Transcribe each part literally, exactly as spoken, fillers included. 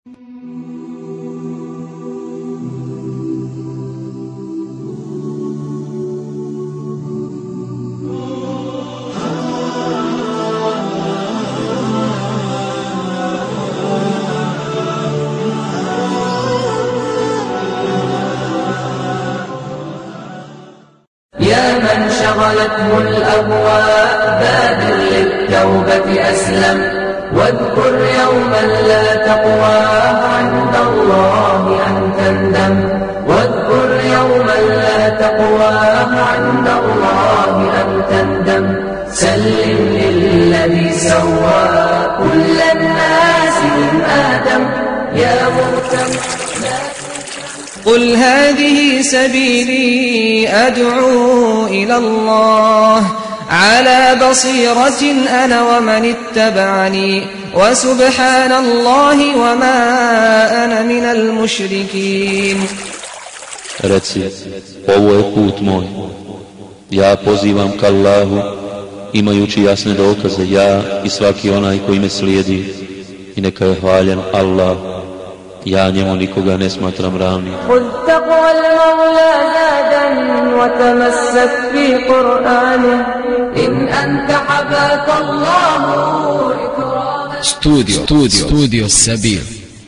يا من شغلته الأهواء بادر للتوبة أسلم واذكر يوما لا تقوى عند الله أن تندم واذكر يوما لا تقوى عند الله أن تندم سلم للذي سوى كل الناس من آدم يا مهتم قل هذه سبيلي أدعو إلى الله على بصيرة أنا ومن اتبعني وسبحان الله وما أنا من المشركين. Reci, ovo je put moj, ja pozivam ka Allahu, imajući jasne dokaze, ja i svaki onaj koji me slijedi, i neka je hvaljen Allah, ja njemu nikoga ne smatram ravnim. خذ تقوى المولى زادا وتمسك في قرآنه إن أنت حباك الله إكراما. Studio, studio, studio Sabir.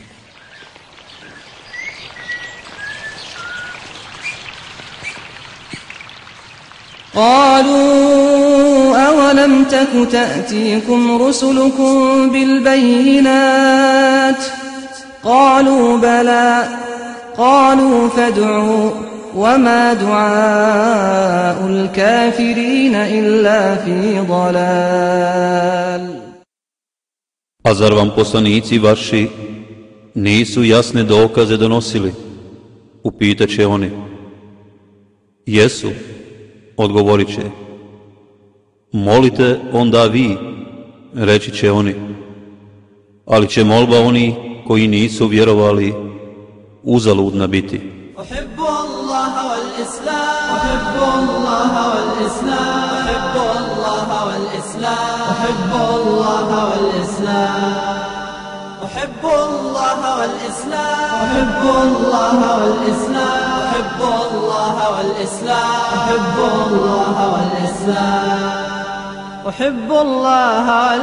قالوا أولم تك تأتيكم رسلكم بالبينات قالوا بلى قالوا فادعوا وما دعاء الكافرين إلا في ضلال. A zar vam poslanici vaši nisu jasne dokaze donosili? Upitaće oni. Jesu, odgovorit će. Molite onda vi, reći će oni. Ali će molba oni koji nisu vjerovali uzaludna biti. أحب الله والإسلام أحب الله والإسلام أحب الله والإسلام أحب الله والإسلام أحب الله والإسلام أحب الله والإسلام أحب الله والإسلام أحب الله والإسلام أحب الله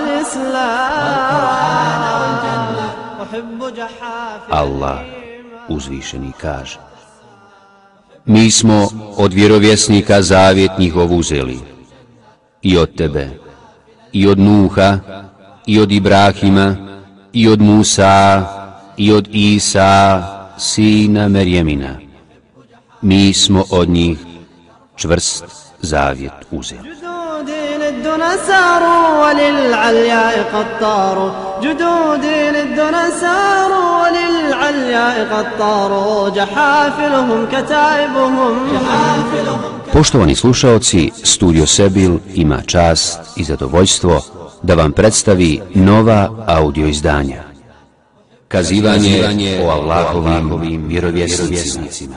والإسلام والجنة أحب جحافل Allah uzvišeni kaže: Mi smo od vjerovjesnika zavjet njihov uzeli, i od tebe, i od Nuha, i od Ibrahima, i od Musa, i od Isa, sina Merjemina. Mi smo od njih čvrst zavjet uzeli. للدنا ساروا وللعلياء قد طاروا جدودي للدنا ساروا وللعلياء قد طاروا جحافلهم كتائبهم جحافلهم. Poštovani slušaoci, Studio Sebil ima čast i zadovoljstvo da vam predstavi nova audio izdanja. Kazivanje o Allahovim vjerovjesnicima.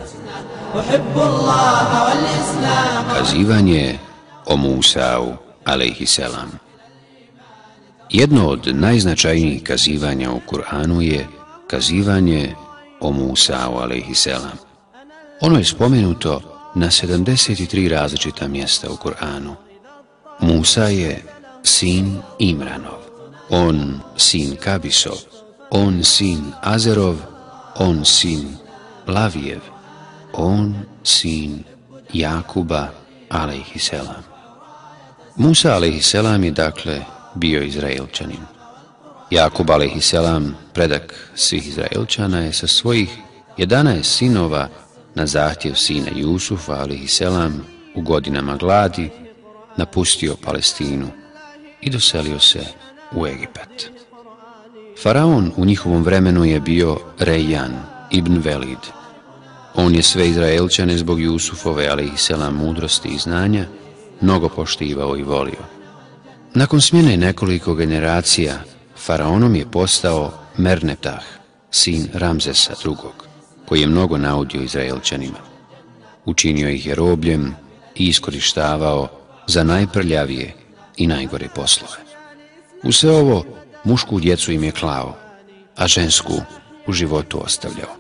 Kazivanje o Musau alejhiselam. Jedno od najznačajnijih kazivanja u Kur'anu je kazivanje o Musau alejhiselam. Ono je spomenuto na sedamdeset tri različita mjesta u Kur'anu. Musa je sin Imranov, on sin Kabisov, on sin Azerov, on sin Lavijev, on sin Jakuba alejhiselam. Musa alejhiselam je dakle bio Izraelčanin. Jakub alejhiselam, predak svih Izraelčana, je sa svojih jedanaest sinova na zahtjev sina Jusufa alejhiselam u godinama gladi napustio Palestinu i doselio se u Egipat. Faraon u njihovom vremenu je bio Rejan ibn Velid. On je sve Izraelčane zbog Jusufove alejhiselam mudrosti i znanja mnogo poštivao i volio. Nakon smjene nekoliko generacija, faraonom je postao Merneptah, sin Ramzesa drugog, koji je mnogo naudio Izraelčanima. Učinio ih je robljem i iskorištavao za najprljavije i najgore poslove. U sve ovo mušku djecu im je klao, a žensku u životu ostavljao.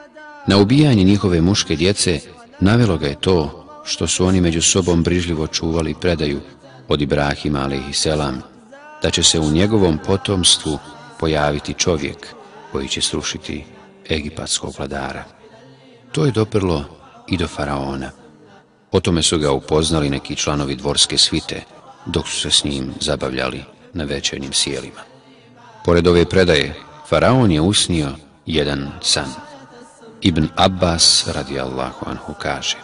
Na ubijanje njihove muške djece navelo ga je to što su oni među sobom brižljivo čuvali predaju od Ibrahima alejhiselam, da će se u njegovom potomstvu pojaviti čovjek koji će srušiti egipatskog vladara. To je doprlo i do faraona. O tome su ga upoznali neki članovi dvorske svite, dok su se s njim zabavljali na večernjim sjelima. Pored ove predaje, faraon je usnio jedan san. Ibn Abbas radijallahu anhu kaže: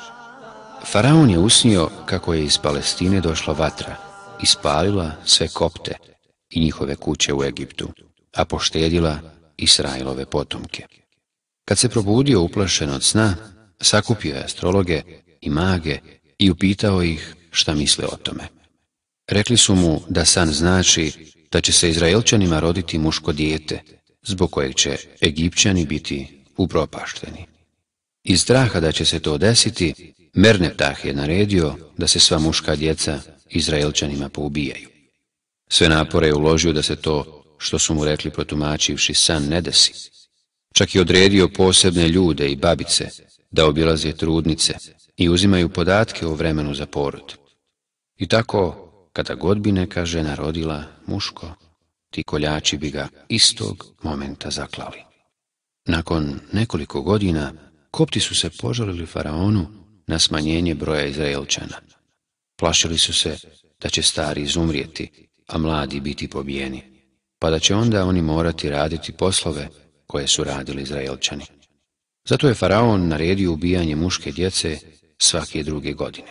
faraon je usnio kako je iz Palestine došla vatra i spalila sve Kopte i njihove kuće u Egiptu, a poštedila Israilove potomke. Kad se probudio uplašen od sna, sakupio je astrologe i mage i upitao ih šta misle o tome. Rekli su mu da san znači da će se Izraelčanima roditi muško dijete, zbog kojeg će Egipćani biti upropašteni. Iz straha da će se to desiti, Merneptah je naredio da se sva muška djeca Izraelčanima poubijaju. Sve napore je uložio da se to, što su mu rekli protumačivši san, ne desi. Čak i odredio posebne ljude i babice da obilaze trudnice i uzimaju podatke o vremenu za porod. I tako, kada god bi neka žena rodila muško, ti koljači bi ga istog momenta zaklali. Nakon nekoliko godina, Kopti su se požalili faraonu na smanjenje broja Izraelčana. Plašili su se da će stari izumrijeti, a mladi biti pobijeni, pa da će onda oni morati raditi poslove koje su radili Izraelčani. Zato je faraon naredio ubijanje muške djece svake druge godine.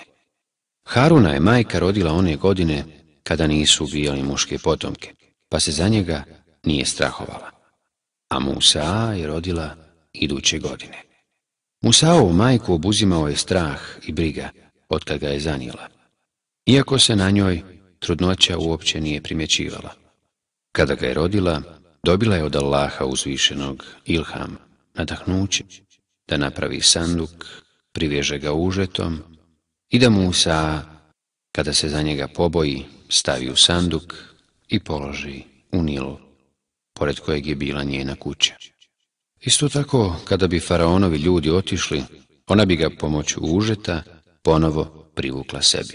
Haruna je majka rodila one godine kada nisu ubijali muške potomke, pa se za njega nije strahovala. A Musa je rodila iduće godine. Musaovu majku obuzimao je strah i briga otkad ga je zanijela, iako se na njoj trudnoća uopće nije primjećivala. Kada ga je rodila, dobila je od Allaha uzvišenog ilham, nadahnuće, da napravi sanduk, priveže ga užetom i da Musa, kada se za njega poboji, stavi u sanduk i položi u Nil, pored kojeg je bila njena kuća. Isto tako, kada bi faraonovi ljudi otišli, ona bi ga pomoću užeta ponovo privukla sebi.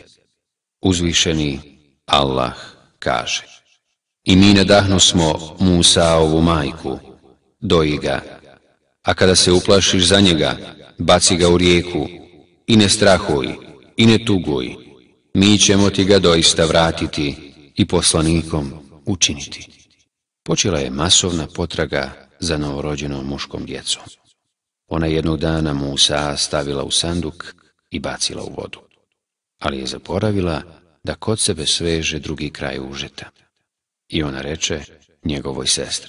Uzvišeni Allah kaže: i mi nadahnu smo Musaovu majku, doji ga, a kada se uplašiš za njega, baci ga u rijeku i ne strahuj i ne tuguj, mi ćemo ti ga doista vratiti i poslanikom učiniti. Počela je masovna potraga za novorođenom muškom djecom. Ona jednog dana Musa stavila u sanduk i bacila u vodu, ali je zaboravila da kod sebe sveže drugi kraj užeta. I ona reče njegovoj sestri: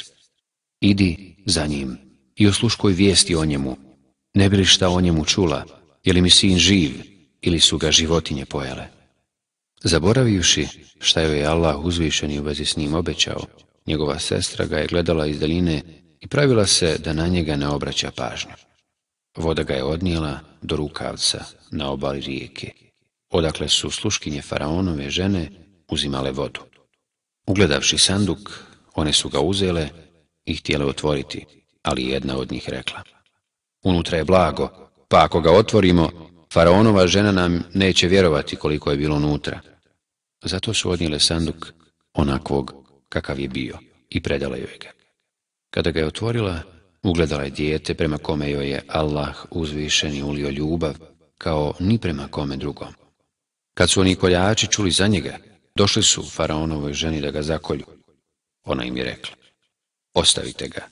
idi za njim i osluškuj vijesti o njemu, ne bi li šta o njemu čula, je li mi sin živ ili su ga životinje pojele. Zaboravivši šta joj je Allah uzvišeni u vezi s njim obećao, njegova sestra ga je gledala iz daljine i pravila se da na njega ne obraća pažnju. Voda ga je odnijela do rukavca na obali rijeke, odakle su sluškinje faraonove žene uzimale vodu. Ugledavši sanduk, one su ga uzele i htjele otvoriti, ali jedna od njih rekla: unutra je blago, pa ako ga otvorimo, faraonova žena nam neće vjerovati koliko je bilo unutra. Zato su odnijele sanduk onakvog kakav je bio i predale joj ga. Kada ga je otvorila, ugledala je dijete prema kome joj je Allah uzvišeni ulio ljubav kao ni prema kome drugom. Kad su oni koljači čuli za njega, došli su faraonovoj ženi da ga zakolju. Ona im je rekla: ostavite ga.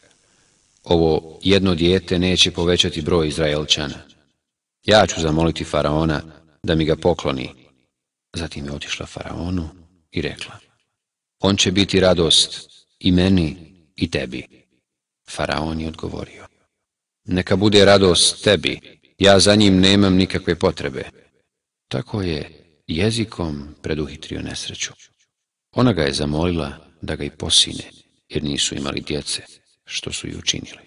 Ovo jedno dijete neće povećati broj Izraelčana. Ja ću zamoliti faraona da mi ga pokloni. Zatim je otišla faraonu i rekla: on će biti radost i meni i tebi. Faraon je odgovorio: neka bude radost tebi, ja za njim nemam nikakve potrebe. Tako je jezikom preduhitrio nesreću. Ona ga je zamolila da ga i posine, jer nisu imali djece, što su i učinili.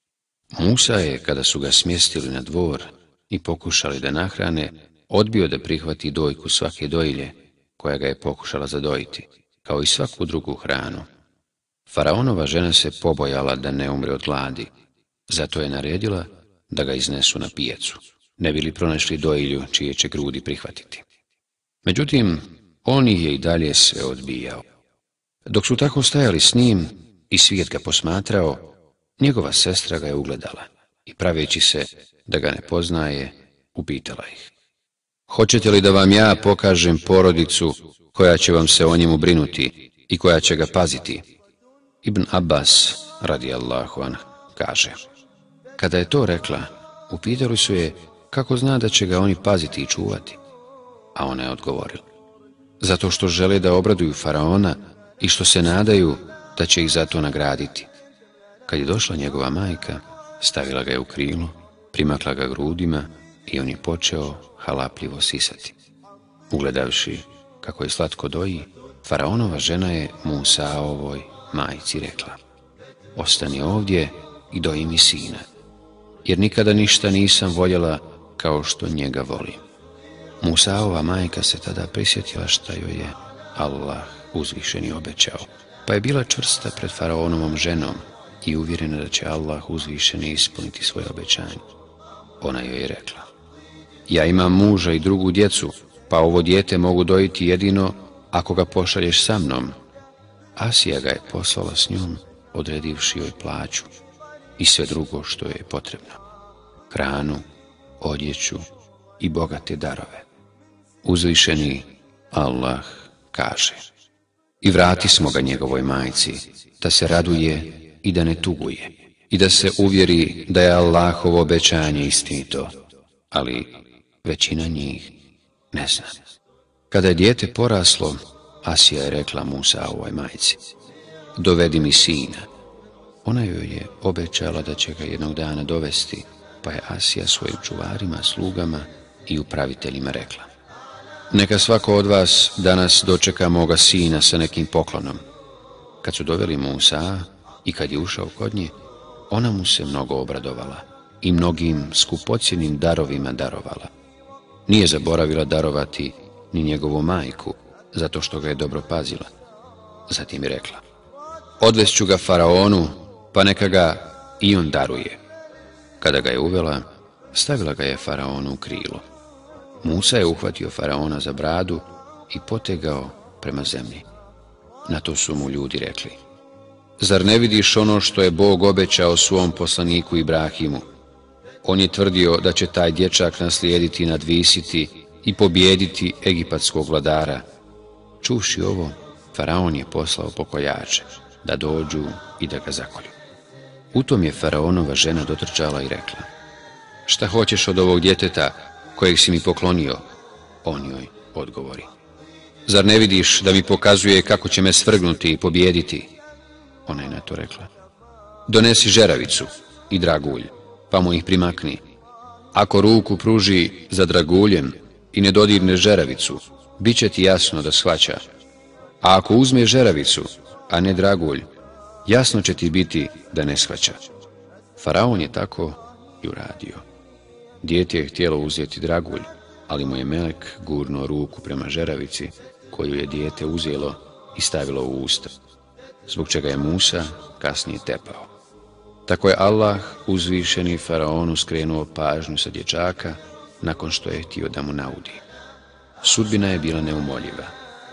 Musa je, kada su ga smjestili na dvor i pokušali da nahrane, odbio da prihvati dojku svake dojilje koja ga je pokušala zadojiti, kao i svaku drugu hranu. Faraonova žena se pobojala da ne umre od gladi, Zato je naredila da ga iznesu na pijacu, ne bi li pronašli dojilju čije će grudi prihvatiti. Međutim, on ih je i dalje sve odbijao. Dok su tako stajali s njim i svijet ga posmatrao, njegova sestra ga je ugledala i praveći se da ga ne poznaje, upitala ih: hoćete li da vam ja pokažem porodicu koja će vam se o njemu brinuti i koja će ga paziti? Ibn Abbas, radijallahu anhu, kaže: kada je to rekla, upitali su je kako zna da će ga oni paziti i čuvati. A ona je odgovorila: zato što žele da obraduju faraona i što se nadaju da će ih za to nagraditi. Kad je došla njegova majka, stavila ga je u krilo, primakla ga grudima i on je počeo halapljivo sisati. Ugledavši kako je slatko doji, faraonova žena je Musaovoj majci rekla: ostani ovdje i doji mi sina, jer nikada ništa nisam voljela kao što njega volim. Musaova majka se tada prisjetila šta joj je Allah uzvišeni obećao, pa je bila čvrsta pred faraonovom ženom i uvjerena da će Allah uzvišeni ispuniti svoje obećanje. Ona joj je rekla: ja imam muža i drugu djecu, pa ovo dijete mogu dojiti jedino ako ga pošalješ sa mnom. Asija ga je poslala s njom, odredivši joj plaću i sve drugo što joj je potrebno: hranu, odjeću i bogate darove. Uzvišeni Allah kaže: i vrati smo ga njegovoj majci, da se raduje i da ne tuguje, i da se uvjeri da je Allahovo obećanje istinito, ali većina njih ne zna. Kada je dijete poraslo, Asija je rekla Musaovoj majci: dovedi mi sina. Ona joj je obećala da će ga jednog dana dovesti, pa je Asija svojim čuvarima, slugama i upraviteljima rekla: neka svako od vas danas dočeka moga sina sa nekim poklonom. Kad su doveli Musa i kad je ušao kod nje, ona mu se mnogo obradovala i mnogim skupocjenim darovima darovala. Nije zaboravila darovati ni njegovu majku, zato što ga je dobro pazila. Zatim je rekla: odvest ću ga faraonu, pa neka ga i on daruje. Kada ga je uvela, stavila ga je faraonu u krilo. Musa je uhvatio faraona za bradu i potegao prema zemlji. Na to su mu ljudi rekli: zar ne vidiš ono što je Bog obećao svom poslaniku Ibrahimu? On je tvrdio da će taj dječak naslijediti, nadvisiti i pobijediti egipatskog vladara. Čuvši ovo, faraon je poslao pokoljače da dođu i da ga zakolju. U tom je faraonova žena dotrčala i rekla: šta hoćeš od ovog djeteta kojeg si mi poklonio? On joj odgovori: zar ne vidiš da mi pokazuje kako će me svrgnuti i pobijediti? Ona je na to rekla: donesi žeravicu i dragulj, pa mu ih primakni. Ako ruku pruži za draguljem i ne dodirne žeravicu, bit će ti jasno da shvaća. A ako uzme žeravicu, a ne dragulj, jasno će ti biti da ne shvaća. Faraon je tako i uradio. Dijete je htjelo uzeti dragulj, ali mu je melek gurnuo ruku prema žeravici, koju je dijete uzelo i stavilo u usta, zbog čega je Musa kasnije tepao. Tako je Allah uzvišeni faraonu skrenuo pažnju sa dječaka nakon što je htio da mu naudi. Sudbina je bila neumoljiva.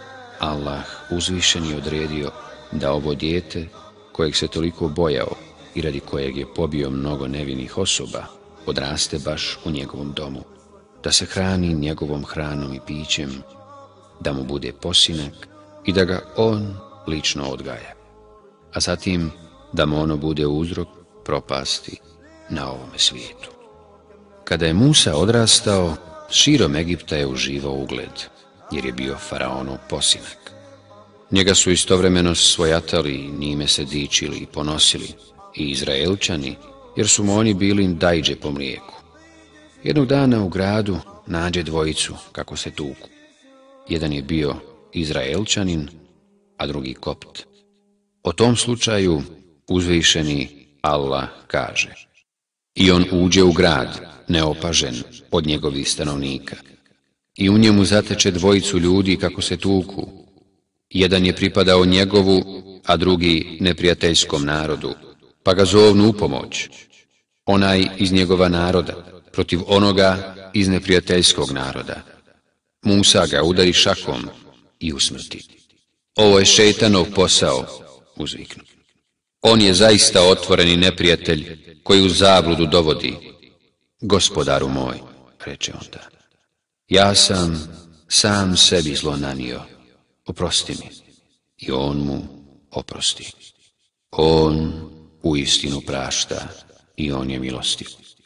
Allah uzvišeni odredio da ovo dijete, kojeg se toliko bojao i radi kojeg je pobio mnogo nevinih osoba, odraste baš u njegovom domu, da se hrani njegovom hranom i pićem, da mu bude posinak i da ga on lično odgaja, a zatim da mu ono bude uzrok propasti na ovome svijetu. Kada je Musa odrastao, širom Egipta je uživao ugled, jer je bio faraonov posinak. Njega su istovremeno svojatali i njime se dičili i ponosili i Izraelčani, jer su mu oni bili dajđe po mlijeku. Jednog dana u gradu nađe dvojicu kako se tuku. Jedan je bio Izraelčanin, a drugi Kopt. O tom slučaju uzvišeni Allah kaže: i on uđe u grad neopažen od njegovih stanovnika i u njemu zateče dvojicu ljudi kako se tuku. Jedan je pripadao njegovu, a drugi neprijateljskom narodu, pa ga zovnu u pomoć. onaj iz njegova naroda, protiv onoga iz neprijateljskog naroda. Musa ga udari šakom i usmrti. Ovo je šejtanov posao, uzviknu. On je zaista otvoreni neprijatelj koji u zabludu dovodi. Gospodaru moj, reče onda, ja sam sam sebi zlo nanio, oprosti mi. I on mu oprosti. On uistinu prašta i on je milostiv.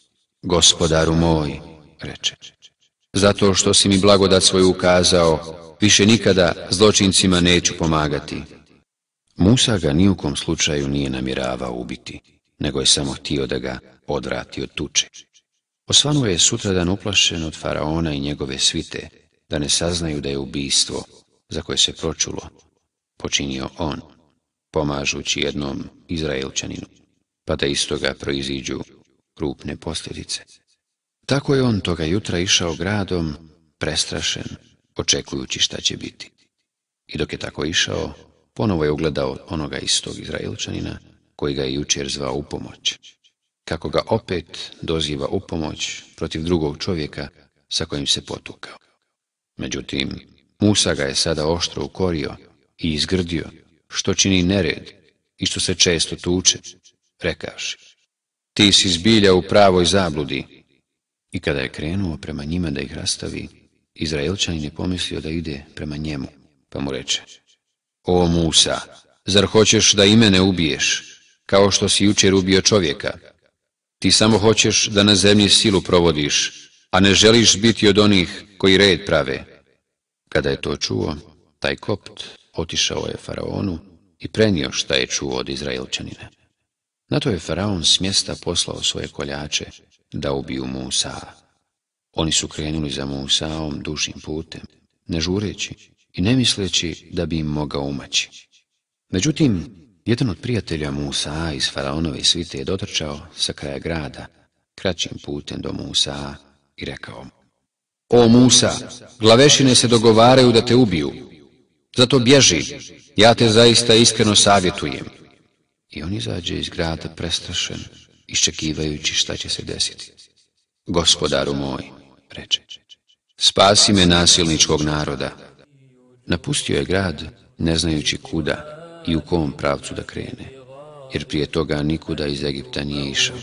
Gospodaru moj, reče, zato što si mi blagodat svoju ukazao, više nikada zločincima neću pomagati. Musa ga ni u kom slučaju nije namjeravao ubiti, nego je samo htio da ga odvrati od tuče. Osvanuo je sutradan uplašen od faraona i njegove svite, da ne saznaju da je ubistvo, za koje se pročulo, počinio on, pomažući jednom Izraelčaninu, pa da iz toga proiziđu krupne posljedice. Tako je on toga jutra išao gradom, prestrašen, očekujući šta će biti. I dok je tako išao, ponovo je ugledao onoga istog Izraelčanina, koji ga je jučer zvao u pomoć. Kako ga opet doziva u pomoć protiv drugog čovjeka sa kojim se potukao. Međutim, Musa ga je sada oštro ukorio i izgrdio, što čini nered i što se često tuče, rekavši, ti si zbilja u pravoj zabludi. I kada je krenuo prema njima da ih rastavi, Izraelčanin je pomislio da ide prema njemu, pa mu reče, o Musa, zar hoćeš da i mene ubiješ, kao što si jučer ubio čovjeka? Ti samo hoćeš da na zemlji silu provodiš, a ne želiš biti od onih koji red prave. Kada je to čuo, taj kopt otišao je faraonu i prenio šta je čuo od Izraelčanina. Na to je faraon s mjesta poslao svoje koljače da ubiju Musa. Oni su krenuli za Musaom dužim putem, ne žureći i ne misleći da bi im mogao umaći. Međutim, jedan od prijatelja Musa iz faraonove svite je dotrčao sa kraja grada, kraćim putem do Musa i rekao, o Musa, glavešine se dogovaraju da te ubiju, zato bježi, ja te zaista iskreno savjetujem. I on izađe iz grada prestrašen, iščekivajući šta će se desiti. Gospodaru moj, reče, spasi me nasilničkog naroda. Napustio je grad, ne znajući kuda i u kom pravcu da krene, jer prije toga nikuda iz Egipta nije išao.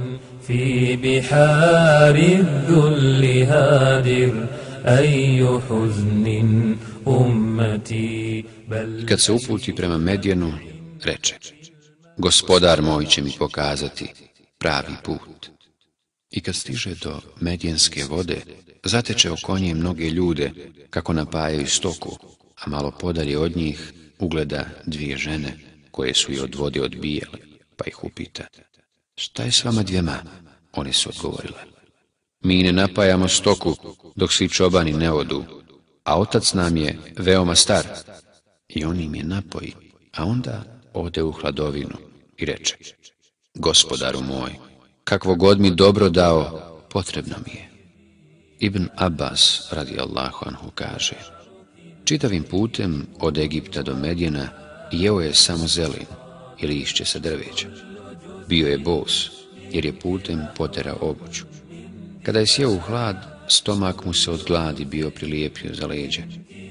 Kad se uputi prema Medjenu, reče, gospodar moj će mi pokazati pravi put. I kad stiže do Medjenske vode, zateče oko nje mnoge ljude kako napajaju stoku, a malo podalje od njih ugleda dvije žene koje su je od vode odbijale, pa ih upita, šta je s vama dvijema? One su odgovorile, mi ne napajamo stoku dok svi čobani ne odu, a otac nam je veoma star. I on im je napoji, a onda ode u hladovinu i reče, gospodaru moj, kakvo god mi dobro dao, potrebno mi je. Ibn Abbas, radijallahu anhu, kaže, čitavim putem od Egipta do Medjena jeo je samo zelin i lišće sa drveća. Bio je bos, jer je putem poterao obuću. Kada je sjeo u hlad, stomak mu se od gladi bio prilijepio za leđe.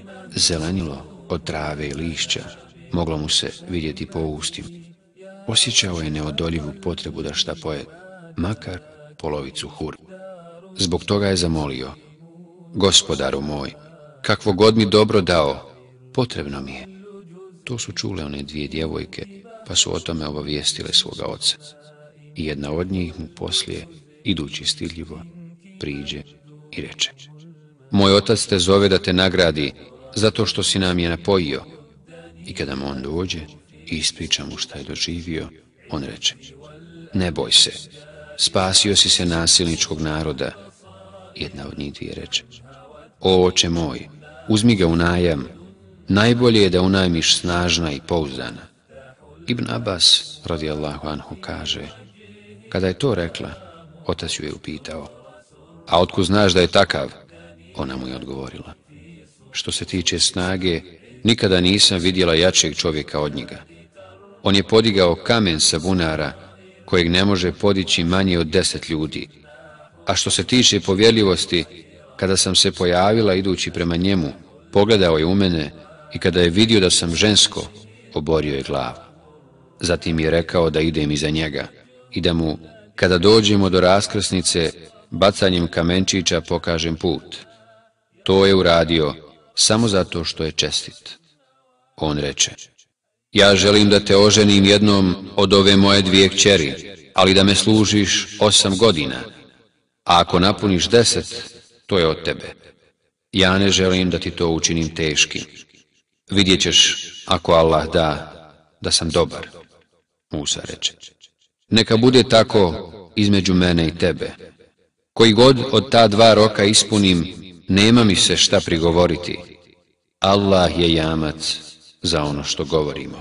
Zelenilo od trave i lišća moglo mu se vidjeti po ustima. Osjećao je neodoljivu potrebu da šta poje, makar polovicu hur. Zbog toga je zamolio, gospodaru moj, kakvo god mi dobro dao, potrebno mi je. To su čule one dvije djevojke, pa su o tome obavijestile svoga oca. I jedna od njih mu poslije, idući stidljivo, priđe i reče, moj otac te zove da te nagradi zato što si nam je napojio. I kada mu on dođe i ispriča mu šta je doživio, on reče, ne boj se, spasio si se nasilničkog naroda. Jedna od njih dvije reče, o oče moj, uzmi ga u najam, najbolje je da unajmiš snažna i pouzdana. Ibn Abbas, radijallahu anhu, kaže, kada je to rekla, otac ju je upitao, a otkud znaš da je takav? Ona mu je odgovorila, što se tiče snage, nikada nisam vidjela jačeg čovjeka od njega. On je podigao kamen sa bunara kojeg ne može podići manje od deset ljudi. A što se tiče povjerljivosti, kada sam se pojavila idući prema njemu, pogledao je u mene i kada je vidio da sam žensko, oborio je glavu. Zatim je rekao da idem iza njega i da mu, kada dođemo do raskrsnice, bacanjem kamenčića pokažem put. To je uradio samo zato što je čestit. On reče: ja želim da te oženim jednom od ove moje dvije kćeri, ali da me služiš osam godina, a ako napuniš deset, to je od tebe. Ja ne želim da ti to učinim teškim. Vidjet ćeš, ako Allah da, da sam dobar. Musa reče: neka bude tako između mene i tebe. Koji god od ta dva roka ispunim, nema mi se šta prigovoriti. Allah je jamac za ono što govorimo.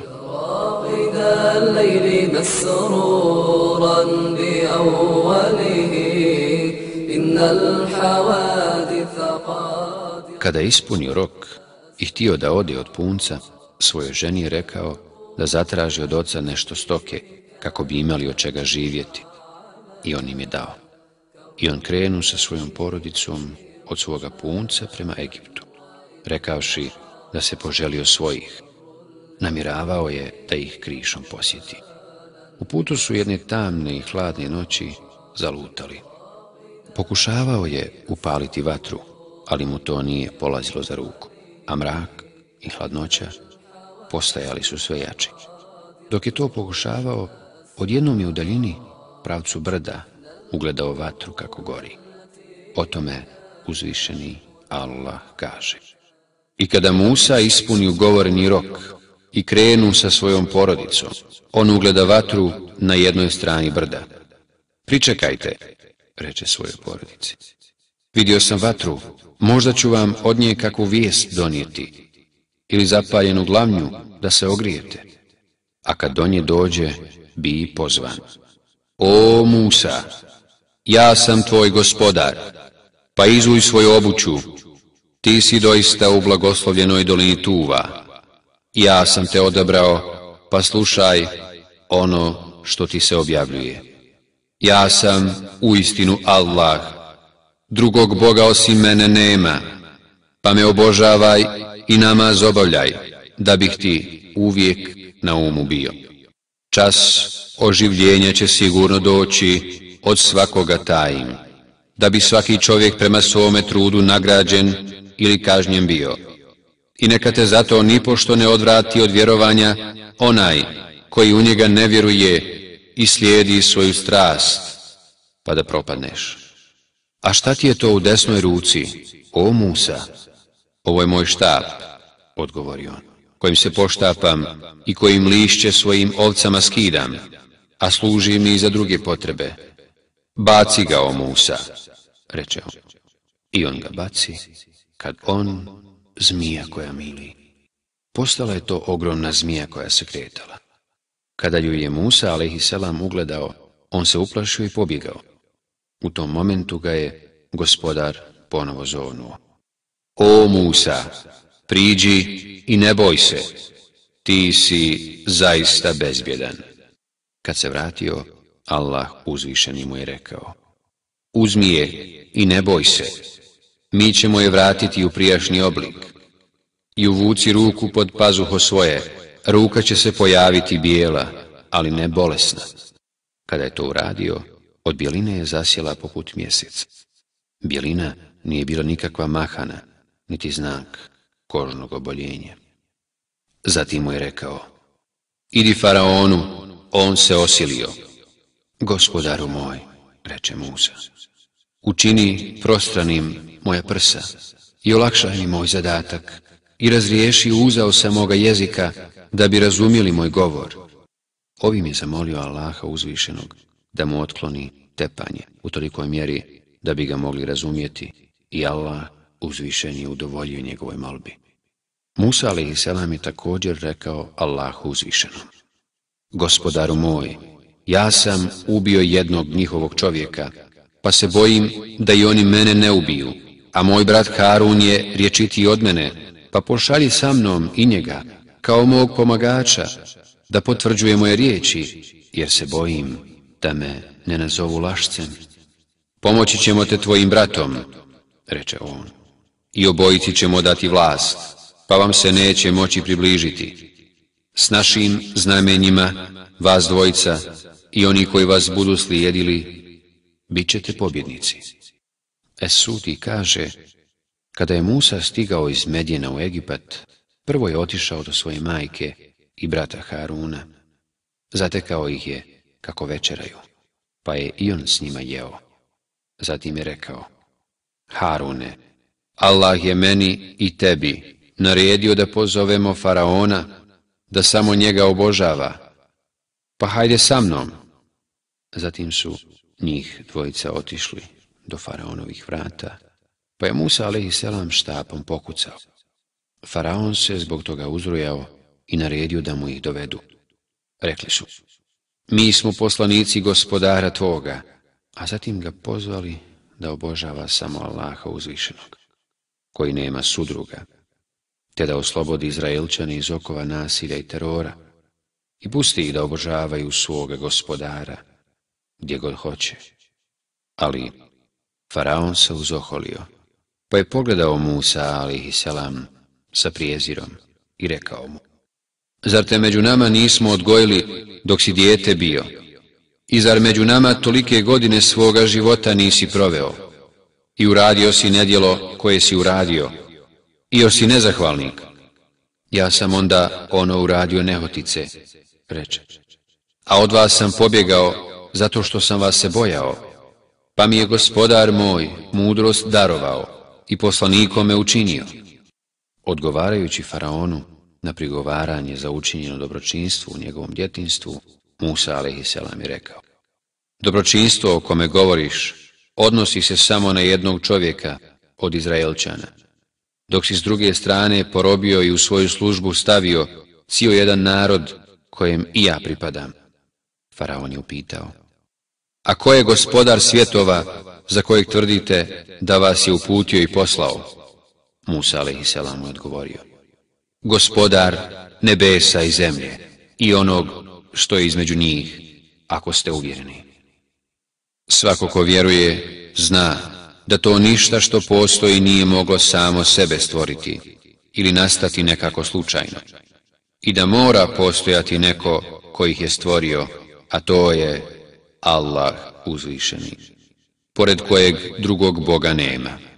Kada je ispunio rok i htio da ode od punca, svojoj ženi je rekao da zatraži od oca nešto stoke, kako bi imali od čega živjeti. I on im je dao. I on krenu sa svojom porodicom od svoga punca prema Egiptu, rekavši da se poželio svojih. Namiravao je da ih krišom posjeti. U putu su jedne tamne i hladne noći zalutali. Pokušavao je upaliti vatru, ali mu to nije polazilo za ruku, a mrak i hladnoća postajali su sve jači. Dok je to pokušavao, odjednom je u daljini, pravcu brda, ugledao vatru kako gori. O tome uzvišeni Allah kaže: i kada Musa ispuni ugovoreni rok i krenu sa svojom porodicom, on ugleda vatru na jednoj strani brda. Pričekajte, reče svojoj porodici. Vidio sam vatru, možda ću vam od nje kakvu vijest donijeti, ili zapaljenu glavnju da se ogrijete. A kad do nje dođe, bi pozvan: o Musa, ja sam tvoj gospodar, pa izuj svoju obuću, ti si doista u blagoslovljenoj dolini Tuva. Ja sam te odabrao, pa slušaj ono što ti se objavljuje. Ja sam uistinu Allah, drugog Boga osim mene nema, pa me obožavaj i namaz obavljaj, da bih ti uvijek na umu bio. Čas oživljenja će sigurno doći, od svakoga tajim, da bi svaki čovjek prema svome trudu nagrađen ili kažnjen bio. I neka te zato nipošto ne odvrati od vjerovanja onaj koji u njega ne vjeruje i slijedi svoju strast, pa da propadneš. A šta ti je to u desnoj ruci, o Musa? Ovo je moj štap, odgovorio on, kojim se poštapam i kojim lišće svojim ovcama skidam, a služi mi i za druge potrebe. Baci ga, o Musa, reče on. I on ga baci, kad on, zmija koja mili. Postala je to ogromna zmija koja se kretala. Kada ju je Musa, alejhiselam, ugledao, on se uplašio i pobjegao. U tom momentu ga je gospodar ponovo zovnuo. O Musa, priđi i ne boj se, ti si zaista bezbjedan. Kad se vratio, Allah uzvišeni mu je rekao: uzmi je i ne boj se, mi ćemo je vratiti u prijašnji oblik. I uvuci ruku pod pazuho svoje, ruka će se pojaviti bijela, ali ne bolesna. Kada je to uradio, od bjeline je zasjela poput mjeseca. Bjelina nije bila nikakva mahana, niti znak kožnog oboljenja. Zatim mu je rekao: idi faraonu, on se osilio. Gospodaru moj, reče Musa, učini prostranim moja prsa i olakšaj mi moj zadatak i razriješi uzao sa moga jezika da bi razumjeli moj govor. Ovim je zamolio Allaha uzvišenog da mu otkloni tepanje u tolikoj mjeri da bi ga mogli razumjeti, i Allah uzvišen je udovoljio njegovoj molbi. Musa alejhiselam je također rekao Allahu uzvišenom: gospodaru moj, ja sam ubio jednog njihovog čovjeka, pa se bojim da i oni mene ne ubiju, a moj brat Harun je rječitiji od mene, pa pošalji sa mnom i njega kao mog pomagača da potvrđuje moje riječi, jer se bojim da me ne nazovu lašcem. Pomoći ćemo te tvojim bratom, reče on, i obojici ćemo dati vlast, pa vam se neće moći približiti. S našim znamenjima, vas dvojica i oni koji vas budu slijedili, bit ćete pobjednici. Es-Sudi kaže, kada je Musa stigao iz Medjena u Egipat, prvo je otišao do svoje majke i brata Haruna. Zatekao ih je kako večeraju, pa je i on s njima jeo. Zatim je rekao, Harune, Allah je meni i tebi naredio da pozovemo faraona, da samo njega obožava, pa hajde sa mnom. Zatim su njih dvojica otišli do faraonovih vrata, pa je Musa alejhiselam štapom pokucao. Faraon se zbog toga uzrujao i naredio da mu ih dovedu. Rekli su, mi smo poslanici gospodara tvoga, a zatim ga pozvali da obožava samo Allaha uzvišenog, koji nema sudruga, te da oslobodi Izraelčane iz okova nasilja i terora i pusti ih da obožavaju svoga gospodara gdje god hoće. Ali faraon se uzoholio, pa je pogledao Musa alejhiselam sa prijezirom i rekao mu, zar te među nama nismo odgojili dok si dijete bio? I zar među nama tolike godine svoga života nisi proveo? I uradio si nedjelo koje si uradio. I si nezahvalnik. Ja sam onda ono uradio nehotice, reče. A od vas sam pobjegao zato što sam vas se bojao. Pa mi je gospodar moj mudrost darovao i poslanikom me učinio. Odgovarajući faraonu na prigovaranje za učinjeno dobročinstvo u njegovom djetinjstvu, Musa alejhiselam je rekao, dobročinstvo o kome govoriš odnosi se samo na jednog čovjeka od Izraelčana, dok si s druge strane porobio i u svoju službu stavio cijel jedan narod kojem i ja pripadam. Faraon je upitao, a ko je gospodar svjetova za kojeg tvrdite da vas je uputio i poslao? Musa alejhiselam je odgovorio, gospodar nebesa i zemlje i onog što je između njih, ako ste uvjereni. Svako ko vjeruje, zna da to ništa što postoji nije moglo samo sebe stvoriti ili nastati nekako slučajno i da mora postojati neko koji ih je stvorio, a to je Allah uzvišeni, pored kojeg drugog Boga nema.